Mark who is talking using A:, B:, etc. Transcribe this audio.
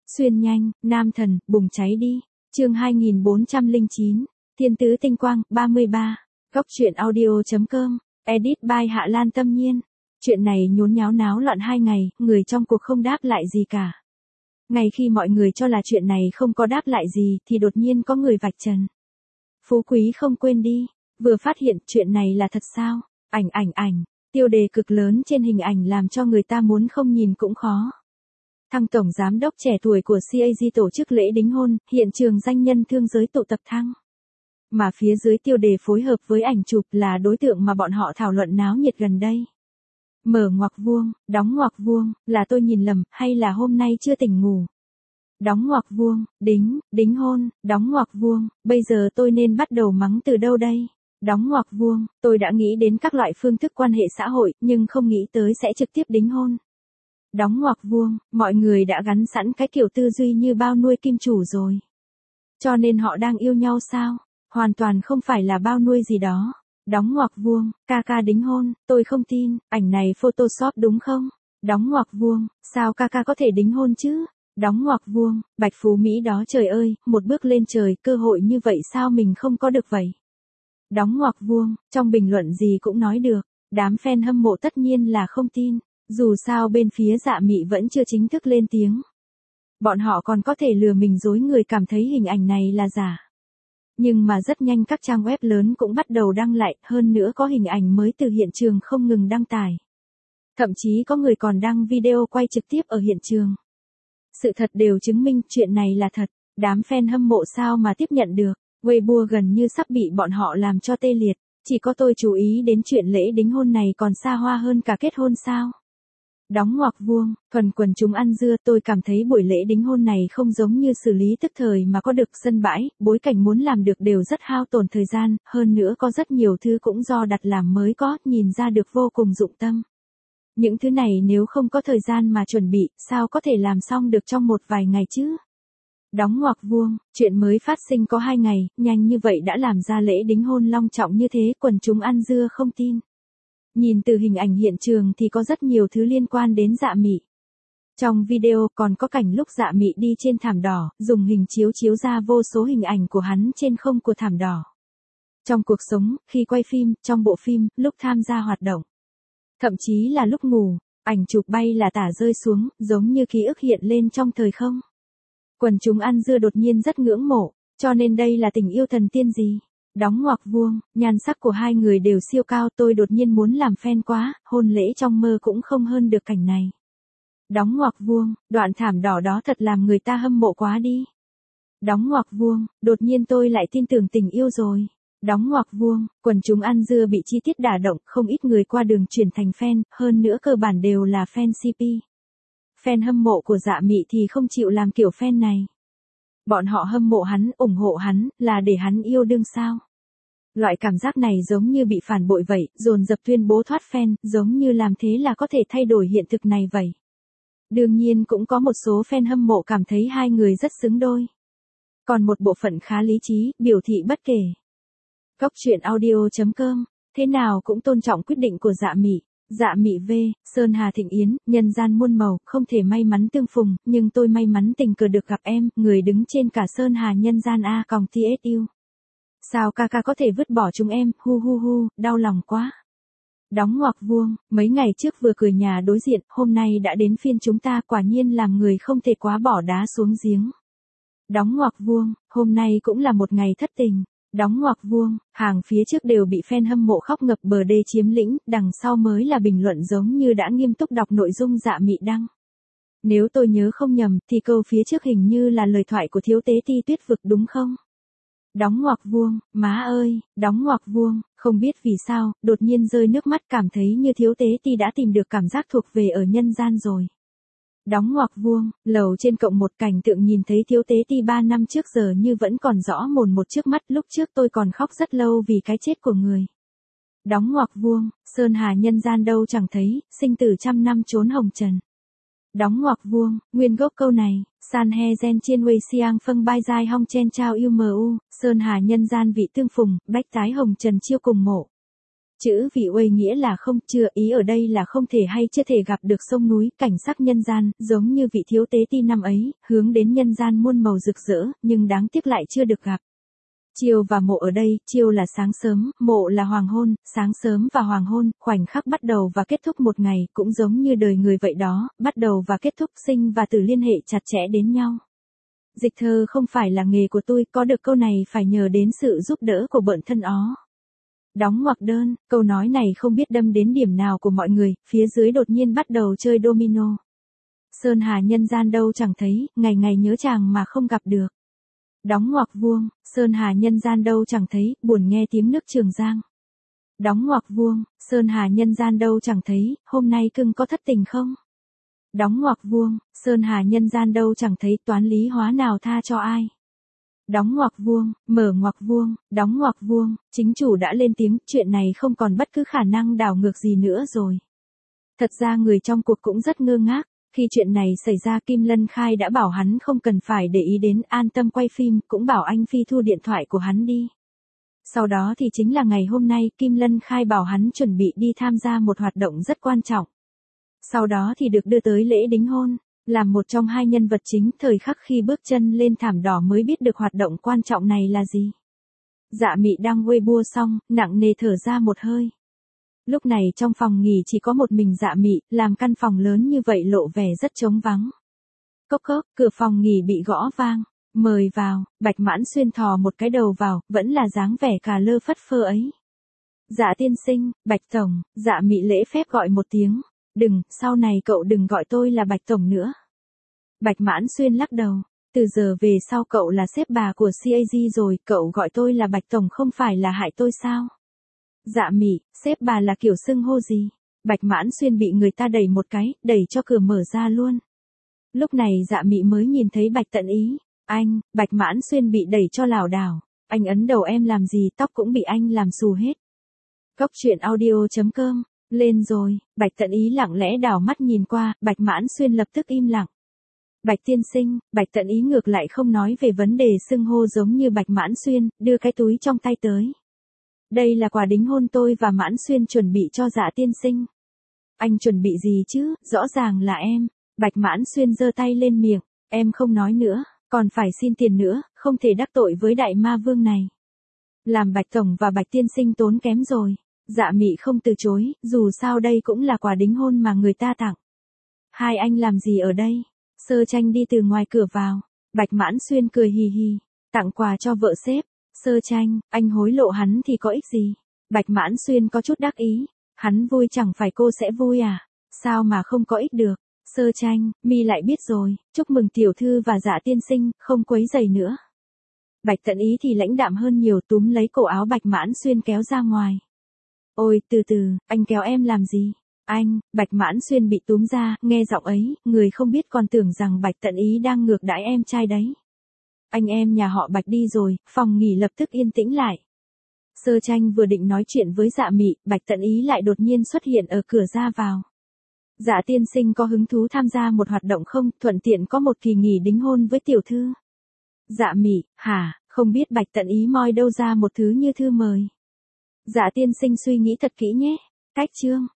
A: Xuyên nhanh, nam thần, bùng cháy đi. Chương 2409, Thiên tứ tinh quang, 33. Góc truyện audio.com, edit by Hạ Lan Tâm Nhiên. Chuyện này nhốn nháo náo loạn 2 ngày, người trong cuộc không đáp lại gì cả. Ngay khi mọi người cho là chuyện này không có đáp lại gì thì đột nhiên có người vạch trần. Phú Quý không quên đi, vừa phát hiện chuyện này là thật sao? Ảnh, tiêu đề cực lớn trên hình ảnh làm cho người ta muốn không nhìn cũng khó. Thăng tổng giám đốc trẻ tuổi của CAG tổ chức lễ đính hôn, hiện trường danh nhân thương giới tụ tập thăng. Mà phía dưới tiêu đề phối hợp với ảnh chụp là đối tượng mà bọn họ thảo luận náo nhiệt gần đây. Mở ngoặc vuông, đóng ngoặc vuông, là tôi nhìn lầm, hay là hôm nay chưa tỉnh ngủ? Đóng ngoặc vuông, đính hôn, đóng ngoặc vuông, bây giờ tôi nên bắt đầu mắng từ đâu đây? Đóng ngoặc vuông, tôi đã nghĩ đến các loại phương thức quan hệ xã hội, nhưng không nghĩ tới sẽ trực tiếp đính hôn. Đóng ngoặc vuông, mọi người đã gắn sẵn cái kiểu tư duy như bao nuôi kim chủ rồi. Cho nên họ đang yêu nhau sao? Hoàn toàn không phải là bao nuôi gì đó. Đóng ngoặc vuông, ca đính hôn, tôi không tin, ảnh này Photoshop đúng không? Đóng ngoặc vuông, sao ca có thể đính hôn chứ? Đóng ngoặc vuông, Bạch Phú Mỹ đó trời ơi, một bước lên trời, cơ hội như vậy sao mình không có được vậy? Đóng ngoặc vuông, trong bình luận gì cũng nói được, đám fan hâm mộ tất nhiên là không tin, dù sao bên phía Dạ Mị vẫn chưa chính thức lên tiếng. Bọn họ còn có thể lừa mình dối người cảm thấy hình ảnh này là giả. Nhưng mà rất nhanh các trang web lớn cũng bắt đầu đăng lại, hơn nữa có hình ảnh mới từ hiện trường không ngừng đăng tải. Thậm chí có người còn đăng video quay trực tiếp ở hiện trường. Sự thật đều chứng minh chuyện này là thật, đám fan hâm mộ sao mà tiếp nhận được, Weibo gần như sắp bị bọn họ làm cho tê liệt, chỉ có tôi chú ý đến chuyện lễ đính hôn này còn xa hoa hơn cả kết hôn sao. Đóng ngoặc vuông, thuần quần chúng ăn dưa, tôi cảm thấy buổi lễ đính hôn này không giống như xử lý tức thời mà có được sân bãi, bối cảnh muốn làm được đều rất hao tổn thời gian, hơn nữa có rất nhiều thứ cũng do đặt làm mới có, nhìn ra được vô cùng dụng tâm. Những thứ này nếu không có thời gian mà chuẩn bị, sao có thể làm xong được trong một vài ngày chứ? Đóng ngoặc vuông, chuyện mới phát sinh có 2 ngày, nhanh như vậy đã làm ra lễ đính hôn long trọng như thế, quần chúng ăn dưa không tin. Nhìn từ hình ảnh hiện trường thì có rất nhiều thứ liên quan đến Dạ Mị. Trong video còn có cảnh lúc Dạ Mị đi trên thảm đỏ, dùng hình chiếu ra vô số hình ảnh của hắn trên không của thảm đỏ. Trong cuộc sống, khi quay phim, trong bộ phim, lúc tham gia hoạt động. Thậm chí là lúc ngủ, ảnh chụp bay là tả rơi xuống, giống như ký ức hiện lên trong thời không. Quần chúng ăn dưa đột nhiên rất ngưỡng mộ, cho nên đây là tình yêu thần tiên gì? Đóng ngoặc vuông, nhan sắc của hai người đều siêu cao, tôi đột nhiên muốn làm fan quá, hôn lễ trong mơ cũng không hơn được cảnh này. Đóng ngoặc vuông, đoạn thảm đỏ đó thật làm người ta hâm mộ quá đi. Đóng ngoặc vuông, đột nhiên tôi lại tin tưởng tình yêu rồi. Đóng ngoặc vuông, quần chúng ăn dưa bị chi tiết đả động, không ít người qua đường chuyển thành fan, hơn nữa cơ bản đều là fan CP. Fan hâm mộ của Dạ Mị thì không chịu làm kiểu fan này. Bọn họ hâm mộ hắn, ủng hộ hắn, là để hắn yêu đương sao? Loại cảm giác này giống như bị phản bội vậy, dồn dập tuyên bố thoát fan, giống như làm thế là có thể thay đổi hiện thực này vậy. Đương nhiên cũng có một số fan hâm mộ cảm thấy hai người rất xứng đôi. Còn một bộ phận khá lý trí, biểu thị bất kể. Góc truyện audio.com, thế nào cũng tôn trọng quyết định của Dạ Mị. Dạ Mị V, Sơn Hà Thịnh Yến, nhân gian muôn màu, không thể may mắn tương phùng, nhưng tôi may mắn tình cờ được gặp em, người đứng trên cả Sơn Hà nhân gian A còng TSU. Sao ca có thể vứt bỏ chúng em, hu, đau lòng quá. Đóng ngoặc vuông, mấy ngày trước vừa cười nhà đối diện, hôm nay đã đến phiên chúng ta, quả nhiên làm người không thể quá bỏ đá xuống giếng. Đóng ngoặc vuông, hôm nay cũng là một ngày thất tình. Đóng ngoặc vuông, hàng phía trước đều bị fan hâm mộ khóc ngập bờ đê chiếm lĩnh, đằng sau mới là bình luận giống như đã nghiêm túc đọc nội dung Dạ Mị đăng. Nếu tôi nhớ không nhầm, thì câu phía trước hình như là lời thoại của thiếu tế Ti Tuyết Vực đúng không? Đóng ngoặc vuông, má ơi, đóng ngoặc vuông, không biết vì sao, đột nhiên rơi nước mắt cảm thấy như thiếu tế Ti đã tìm được cảm giác thuộc về ở nhân gian rồi. Đóng ngoặc vuông, lầu trên cộng một cảnh tượng nhìn thấy thiếu tế Ti 3 năm trước giờ như vẫn còn rõ mồn một trước mắt, lúc trước tôi còn khóc rất lâu vì cái chết của người. Đóng ngoặc vuông, Sơn Hà nhân gian đâu chẳng thấy, sinh tử trăm năm trốn hồng trần. Đóng ngoặc vuông, nguyên gốc câu này, san he gen chiên wei xiang phân bai dai hong chen trao yêu mu, Sơn Hà nhân gian vị tương phùng, bách tái hồng trần chiêu cùng mộ. Chữ vị uây nghĩa là không, chưa, ý ở đây là không thể hay chưa thể gặp được sông núi, cảnh sắc nhân gian, giống như vị thiếu tế ti năm ấy, hướng đến nhân gian muôn màu rực rỡ, nhưng đáng tiếc lại chưa được gặp. Chiều và mộ ở đây, chiều là sáng sớm, mộ là hoàng hôn, sáng sớm và hoàng hôn, khoảnh khắc bắt đầu và kết thúc một ngày, cũng giống như đời người vậy đó, bắt đầu và kết thúc, sinh và tử liên hệ chặt chẽ đến nhau. Dịch thơ không phải là nghề của tôi, có được câu này phải nhờ đến sự giúp đỡ của bợn thân ó. Đóng ngoặc đơn, câu nói này không biết đâm đến điểm nào của mọi người, phía dưới đột nhiên bắt đầu chơi domino. Sơn hà nhân gian đâu chẳng thấy, ngày ngày nhớ chàng mà không gặp được. Đóng ngoặc vuông, sơn hà nhân gian đâu chẳng thấy, buồn nghe tiếng nước Trường Giang. Đóng ngoặc vuông, sơn hà nhân gian đâu chẳng thấy, hôm nay cưng có thất tình không? Đóng ngoặc vuông, sơn hà nhân gian đâu chẳng thấy, toán lý hóa nào tha cho ai? Đóng ngoặc vuông, mở ngoặc vuông, đóng ngoặc vuông, chính chủ đã lên tiếng, chuyện này không còn bất cứ khả năng đảo ngược gì nữa rồi. Thật ra người trong cuộc cũng rất ngơ ngác, khi chuyện này xảy ra Kim Lân Khai đã bảo hắn không cần phải để ý đến, an tâm quay phim, cũng bảo anh Phi thu điện thoại của hắn đi. Sau đó thì chính là ngày hôm nay Kim Lân Khai bảo hắn chuẩn bị đi tham gia một hoạt động rất quan trọng. Sau đó thì được đưa tới lễ đính hôn. Làm một trong hai nhân vật chính, thời khắc khi bước chân lên thảm đỏ mới biết được hoạt động quan trọng này là gì. Dạ Mị đang Weibo xong, nặng nề thở ra một hơi. Lúc này trong phòng nghỉ chỉ có một mình Dạ Mị, làm căn phòng lớn như vậy lộ vẻ rất trống vắng. Cốc cốc, cửa phòng nghỉ bị gõ vang. Mời vào, Bạch Mãn Xuyên thò một cái đầu vào, vẫn là dáng vẻ cà lơ phất phơ ấy. Dạ tiên sinh, Bạch Tổng, Dạ Mị lễ phép gọi một tiếng. Đừng, sau này cậu đừng gọi tôi là Bạch Tổng nữa. Bạch Mãn Xuyên lắc đầu. Từ giờ về sau cậu là sếp bà của CAG rồi, cậu gọi tôi là Bạch Tổng không phải là hại tôi sao? Dạ Mị, sếp bà là kiểu xưng hô gì? Bạch Mãn Xuyên bị người ta đẩy một cái, đẩy cho cửa mở ra luôn. Lúc này Dạ Mị mới nhìn thấy Bạch Tận Ý. Anh, Bạch Mãn Xuyên bị đẩy cho lảo đảo. Anh ấn đầu em làm gì, tóc cũng bị anh làm xù hết. Cốc truyện audio.com. Lên rồi, Bạch Tận Ý lặng lẽ đảo mắt nhìn qua, Bạch Mãn Xuyên lập tức im lặng. Bạch tiên sinh, Bạch Tận Ý ngược lại không nói về vấn đề xưng hô giống như Bạch Mãn Xuyên, đưa cái túi trong tay tới. Đây là quà đính hôn tôi và Mãn Xuyên chuẩn bị cho Dạ tiên sinh. Anh chuẩn bị gì chứ, rõ ràng là em. Bạch Mãn Xuyên giơ tay lên miệng, em không nói nữa, còn phải xin tiền nữa, không thể đắc tội với đại ma vương này. Làm Bạch Tổng và Bạch tiên sinh tốn kém rồi. Dạ Mị không từ chối, dù sao đây cũng là quà đính hôn mà người ta tặng. Hai anh làm gì ở đây? Sơ Tranh đi từ ngoài cửa vào. Bạch Mãn Xuyên cười hì hì. Tặng quà cho vợ sếp. Sơ Tranh, anh hối lộ hắn thì có ích gì? Bạch Mãn Xuyên có chút đắc ý. Hắn vui chẳng phải cô sẽ vui à? Sao mà không có ích được? Sơ Tranh, mi lại biết rồi, chúc mừng tiểu thư và Dạ tiên sinh, không quấy rầy nữa. Bạch Tận Ý thì lãnh đạm hơn nhiều, túm lấy cổ áo Bạch Mãn Xuyên kéo ra ngoài. Ôi, từ từ, anh kéo em làm gì? Anh, Bạch Mãn Xuyên bị túm ra, nghe giọng ấy, người không biết còn tưởng rằng Bạch Tận Ý đang ngược đãi em trai đấy. Anh em nhà họ Bạch đi rồi, phòng nghỉ lập tức yên tĩnh lại. Sơ Tranh vừa định nói chuyện với Dạ Mị, Bạch Tận Ý lại đột nhiên xuất hiện ở cửa ra vào. Dạ tiên sinh có hứng thú tham gia một hoạt động không, thuận tiện có một kỳ nghỉ đính hôn với tiểu thư. Dạ Mị, hả, không biết Bạch Tận Ý moi đâu ra một thứ như thư mời. Dạ tiên sinh suy nghĩ thật kỹ nhé. Cách chương.